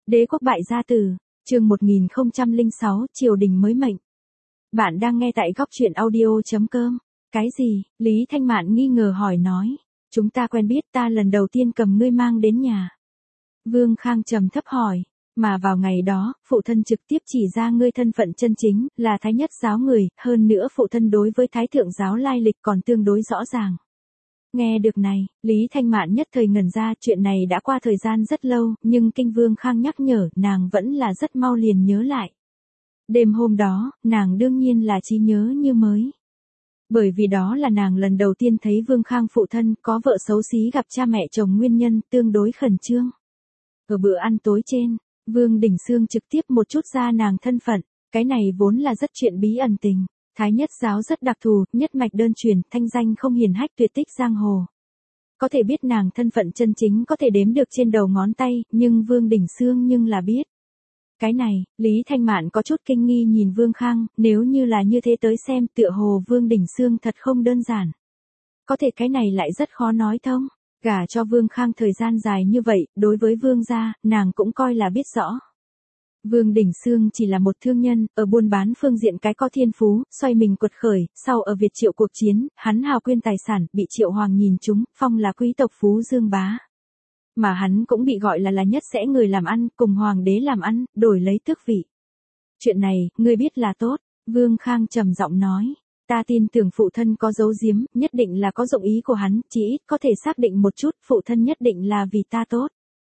Đế quốc bại gia tử, chương 1006, triều đình mới mệnh. Bạn đang nghe tại góc truyện audio.com. Cái gì? Lý Thanh Mạn nghi ngờ hỏi nói. Chúng ta quen biết, ta lần đầu tiên cầm ngươi mang đến nhà. Vương Khang trầm thấp hỏi. Mà vào ngày đó, phụ thân trực tiếp chỉ ra ngươi thân phận chân chính, là Thái Nhất giáo người, hơn nữa phụ thân đối với Thái Thượng giáo lai lịch còn tương đối rõ ràng. Nghe được này, Lý Thanh Mạn nhất thời ngẩn ra, chuyện này đã qua thời gian rất lâu, nhưng kinh Vương Khang nhắc nhở, nàng vẫn là rất mau liền nhớ lại. Đêm hôm đó, nàng đương nhiên là trí nhớ như mới. Bởi vì đó là nàng lần đầu tiên thấy Vương Khang phụ thân có vợ xấu xí gặp cha mẹ chồng nguyên nhân tương đối khẩn trương. Ở bữa ăn tối trên, Vương Đình Xương trực tiếp một chút ra nàng thân phận, cái này vốn là rất chuyện bí ẩn tình. Thái Nhất giáo rất đặc thù, nhất mạch đơn truyền, thanh danh không hiển hách tuyệt tích giang hồ. Có thể biết nàng thân phận chân chính có thể đếm được trên đầu ngón tay, nhưng Vương Đình Xương nhưng là biết. Cái này, Lý Thanh Mạn có chút kinh nghi nhìn Vương Khang, nếu như là như thế tới xem tựa hồ Vương Đình Xương thật không đơn giản. Có thể cái này lại rất khó nói thông, gả cho Vương Khang thời gian dài như vậy, đối với Vương gia, nàng cũng coi là biết rõ. Vương Đình Xương chỉ là một thương nhân, ở buôn bán phương diện cái có thiên phú, xoay mình quật khởi, sau ở Việt Triệu cuộc chiến, hắn hào quyên tài sản, bị Triệu Hoàng nhìn trúng, phong là quý tộc phú dương bá. Mà hắn cũng bị gọi là nhất sẽ người làm ăn, cùng Hoàng đế làm ăn, đổi lấy tước vị. Chuyện này, ngươi biết là tốt, Vương Khang trầm giọng nói. Ta tin tưởng phụ thân có giấu giếm, nhất định là có dụng ý của hắn, chỉ ít có thể xác định một chút, phụ thân nhất định là vì ta tốt.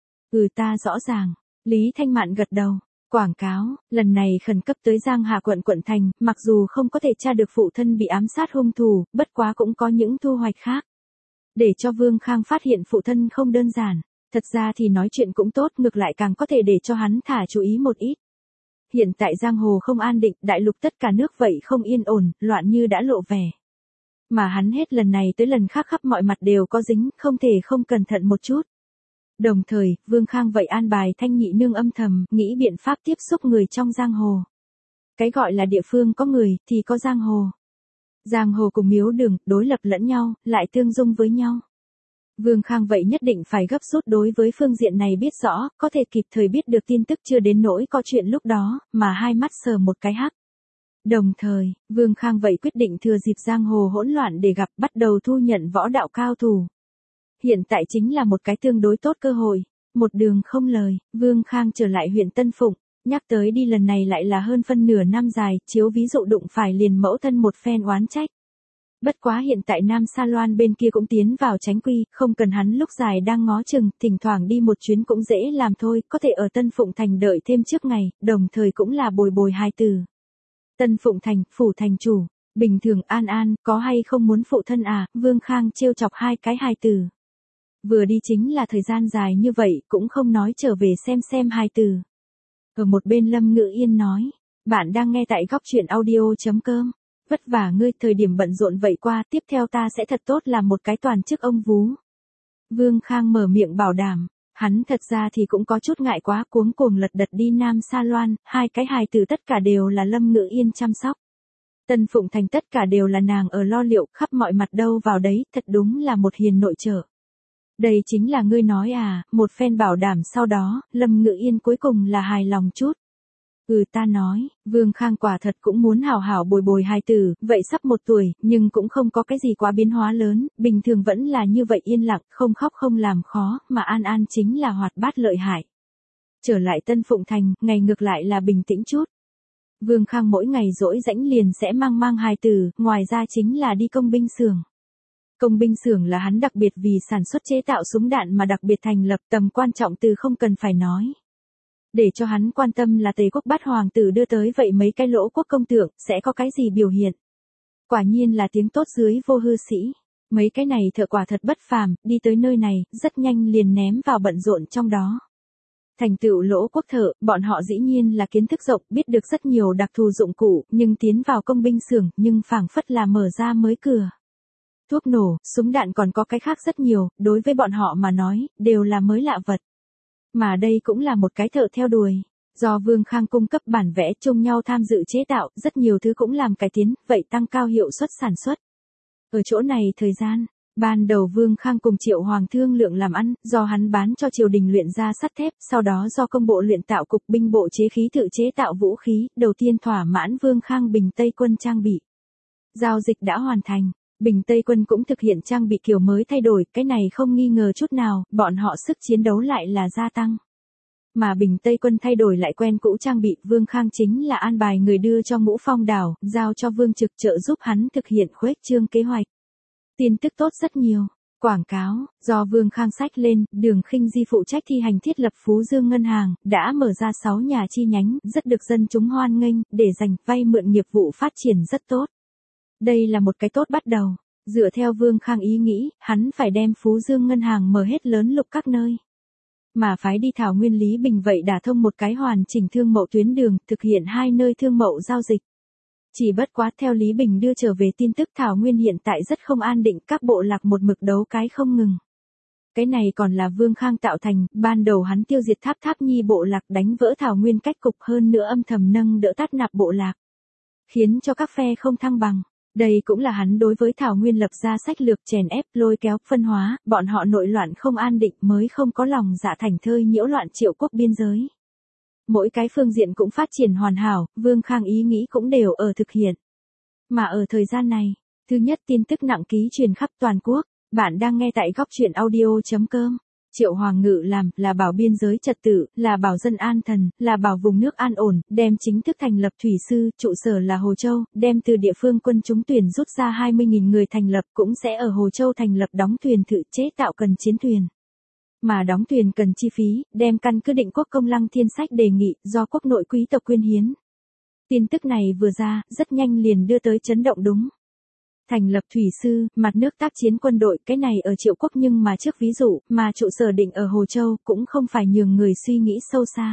Ta rõ ràng, Lý Thanh Mạn gật đầu. Quảng cáo, lần này khẩn cấp tới Giang Hà quận thành, mặc dù không có thể tra được phụ thân bị ám sát hung thủ, bất quá cũng có những thu hoạch khác. Để cho Vương Khang phát hiện phụ thân không đơn giản, thật ra thì nói chuyện cũng tốt, ngược lại càng có thể để cho hắn thả chú ý một ít. Hiện tại giang hồ không an định, đại lục tất cả nước vậy không yên ổn, loạn như đã lộ vẻ. Mà hắn hết lần này tới lần khác khắp mọi mặt đều có dính, không thể không cẩn thận một chút. Đồng thời, Vương Khang vậy an bài Thanh Nhị Nương âm thầm, nghĩ biện pháp tiếp xúc người trong giang hồ. Cái gọi là địa phương có người, thì có giang hồ. Giang hồ cùng miếu đường, đối lập lẫn nhau, lại tương dung với nhau. Vương Khang vậy nhất định phải gấp rút đối với phương diện này biết rõ, có thể kịp thời biết được tin tức chưa đến nỗi có chuyện lúc đó, mà hai mắt sờ một cái hắc. Đồng thời, Vương Khang vậy quyết định thừa dịp giang hồ hỗn loạn để gặp bắt đầu thu nhận võ đạo cao thủ. Hiện tại chính là một cái tương đối tốt cơ hội. Một đường không lời, Vương Khang trở lại huyện Tân Phụng, nhắc tới đi lần này lại là hơn phân nửa năm dài, chiếu ví dụ đụng phải liền mẫu thân một phen oán trách. Bất quá hiện tại Nam Sa Loan bên kia cũng tiến vào tránh quy, không cần hắn lúc dài đang ngó chừng, thỉnh thoảng đi một chuyến cũng dễ làm thôi, có thể ở Tân Phụng Thành đợi thêm trước ngày, đồng thời cũng là bồi hài tử. Tân Phụng Thành, phủ thành chủ, bình thường An, có hay không muốn phụ thân à, Vương Khang trêu chọc hai cái hài tử. Vừa đi chính là thời gian dài như vậy, cũng không nói trở về xem hài tử. Ở một bên Lâm Ngự Yên nói, bạn đang nghe tại góc truyện audio.com. Vất vả ngươi, thời điểm bận rộn vậy qua, tiếp theo ta sẽ thật tốt làm một cái toàn chức ông vú. Vương Khang mở miệng bảo đảm, hắn thật ra thì cũng có chút ngại quá, cuống cuồng lật đật đi Nam Sa Loan, hai cái hài tử tất cả đều là Lâm Ngự Yên chăm sóc. Tân Phụng Thành tất cả đều là nàng ở lo liệu, khắp mọi mặt đâu vào đấy, thật đúng là một hiền nội trợ. Đây chính là ngươi nói à, một phen bảo đảm sau đó, Lâm Ngự Yên cuối cùng là hài lòng chút. Ta nói, Vương Khang quả thật cũng muốn hảo hảo bồi hài tử, vậy sắp 1 tuổi, nhưng cũng không có cái gì quá biến hóa lớn, bình thường vẫn là như vậy yên lặng, không khóc không làm khó, mà An chính là hoạt bát lợi hại. Trở lại Tân Phụng Thành, ngày ngược lại là bình tĩnh chút. Vương Khang mỗi ngày rỗi rãnh liền sẽ mang hài tử, ngoài ra chính là đi công binh xưởng. Công binh xưởng là hắn đặc biệt vì sản xuất chế tạo súng đạn mà đặc biệt thành lập, tầm quan trọng từ không cần phải nói. Để cho hắn quan tâm là Tề quốc bát hoàng tử đưa tới vậy mấy cái lỗ quốc công tượng, sẽ có cái gì biểu hiện. Quả nhiên là tiếng tốt dưới vô hư sĩ. Mấy cái này thợ quả thật bất phàm, đi tới nơi này, rất nhanh liền ném vào bận rộn trong đó. Thành tựu lỗ quốc thợ, bọn họ dĩ nhiên là kiến thức rộng, biết được rất nhiều đặc thù dụng cụ, nhưng tiến vào công binh xưởng, nhưng phảng phất là mở ra mới cửa. Thuốc nổ, súng đạn còn có cái khác rất nhiều, đối với bọn họ mà nói, đều là mới lạ vật. Mà đây cũng là một cái thợ theo đuổi. Do Vương Khang cung cấp bản vẽ chung nhau tham dự chế tạo, rất nhiều thứ cũng làm cải tiến, vậy tăng cao hiệu suất sản xuất. Ở chỗ này thời gian, Ban đầu Vương Khang cùng Triệu Hoàng thương lượng làm ăn, do hắn bán cho triều đình luyện ra sắt thép, sau đó do công bộ luyện tạo cục binh bộ chế khí tự chế tạo vũ khí, đầu tiên thỏa mãn Vương Khang Bình Tây quân trang bị. Giao dịch đã hoàn thành, Bình Tây quân cũng thực hiện trang bị kiểu mới thay đổi, cái này không nghi ngờ chút nào, bọn họ sức chiến đấu lại là gia tăng. Mà Bình Tây quân thay đổi lại quen cũ trang bị, Vương Khang chính là an bài người đưa cho Ngũ Phong đảo, giao cho Vương Trực trợ giúp hắn thực hiện khuếch trương kế hoạch. Tin tức tốt rất nhiều. Quảng cáo, do Vương Khang sách lên, Đường Khinh Di phụ trách thi hành thiết lập Phú Dương Ngân hàng, đã mở ra 6 nhà chi nhánh, rất được dân chúng hoan nghênh, để dành vay mượn nghiệp vụ phát triển rất tốt. Đây là một cái tốt bắt đầu. Dựa theo Vương Khang ý nghĩ, hắn phải đem Phú Dương Ngân hàng mở hết lớn lục các nơi. Mà phái đi Thảo Nguyên Lý Bình vậy đả thông một cái hoàn chỉnh thương mậu tuyến đường, thực hiện 2 nơi thương mậu giao dịch. Chỉ bất quá theo Lý Bình đưa trở về tin tức Thảo Nguyên hiện tại rất không an định, các bộ lạc một mực đấu cái không ngừng. Cái này còn là Vương Khang tạo thành, ban đầu hắn tiêu diệt Tháp Tháp Nhi bộ lạc đánh vỡ Thảo Nguyên cách cục, hơn nữa âm thầm nâng đỡ Tát Nạp bộ lạc. Khiến cho các phe không thăng bằng. Đây cũng là hắn đối với Thảo Nguyên lập ra sách lược chèn ép, lôi kéo, phân hóa, bọn họ nội loạn không an định mới không có lòng dạ thành thơi nhiễu loạn Triệu quốc biên giới. Mỗi cái phương diện cũng phát triển hoàn hảo, Vương Khang ý nghĩ cũng đều ở thực hiện. Mà ở thời gian này, thứ nhất tin tức nặng ký truyền khắp toàn quốc, bạn đang nghe tại góc truyện audio.com. Triệu Hoàng Ngự làm là bảo biên giới trật tự, là bảo dân an thần, là bảo vùng nước an ổn, đem chính thức thành lập thủy sư, trụ sở là Hồ Châu, đem từ địa phương quân chúng tuyển rút ra 20.000 người thành lập, cũng sẽ ở Hồ Châu thành lập đóng thuyền thự chế tạo cần chiến thuyền. Mà đóng thuyền cần chi phí, đem căn cứ Định Quốc Công Lăng Thiên Sách đề nghị, do quốc nội quý tộc quyên hiến. Tin tức này vừa ra, rất nhanh liền đưa tới chấn động đúng. Thành lập thủy sư, mặt nước tác chiến quân đội, cái này ở Triệu quốc nhưng mà trước ví dụ, mà trụ sở định ở Hồ Châu, cũng không phải nhường người suy nghĩ sâu xa.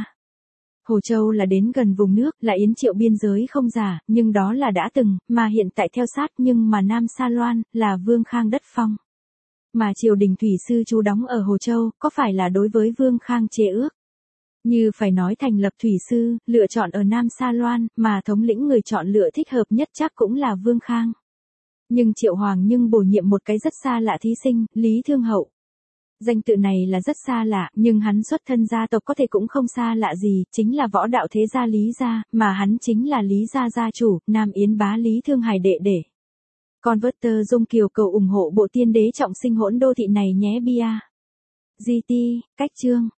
Hồ Châu là đến gần vùng nước, là Yến Triệu biên giới không giả, nhưng đó là đã từng, mà hiện tại theo sát, nhưng mà Nam Sa Loan, là Vương Khang đất phong. Mà triều đình thủy sư trú đóng ở Hồ Châu, có phải là đối với Vương Khang chế ước? Như phải nói thành lập thủy sư, lựa chọn ở Nam Sa Loan, mà thống lĩnh người chọn lựa thích hợp nhất chắc cũng là Vương Khang. Nhưng Triệu Hoàng nhưng bổ nhiệm một cái rất xa lạ thí sinh, Lý Thương Hậu. Danh tự này là rất xa lạ, nhưng hắn xuất thân gia tộc có thể cũng không xa lạ gì, chính là võ đạo thế gia Lý gia, mà hắn chính là Lý gia gia chủ, Nam Yến bá Lý Thương Hải đệ đệ. Converter Dung Kiều cầu ủng hộ bộ tiên đế trọng sinh hỗn đô thị này nhé bia. GT, cách chương.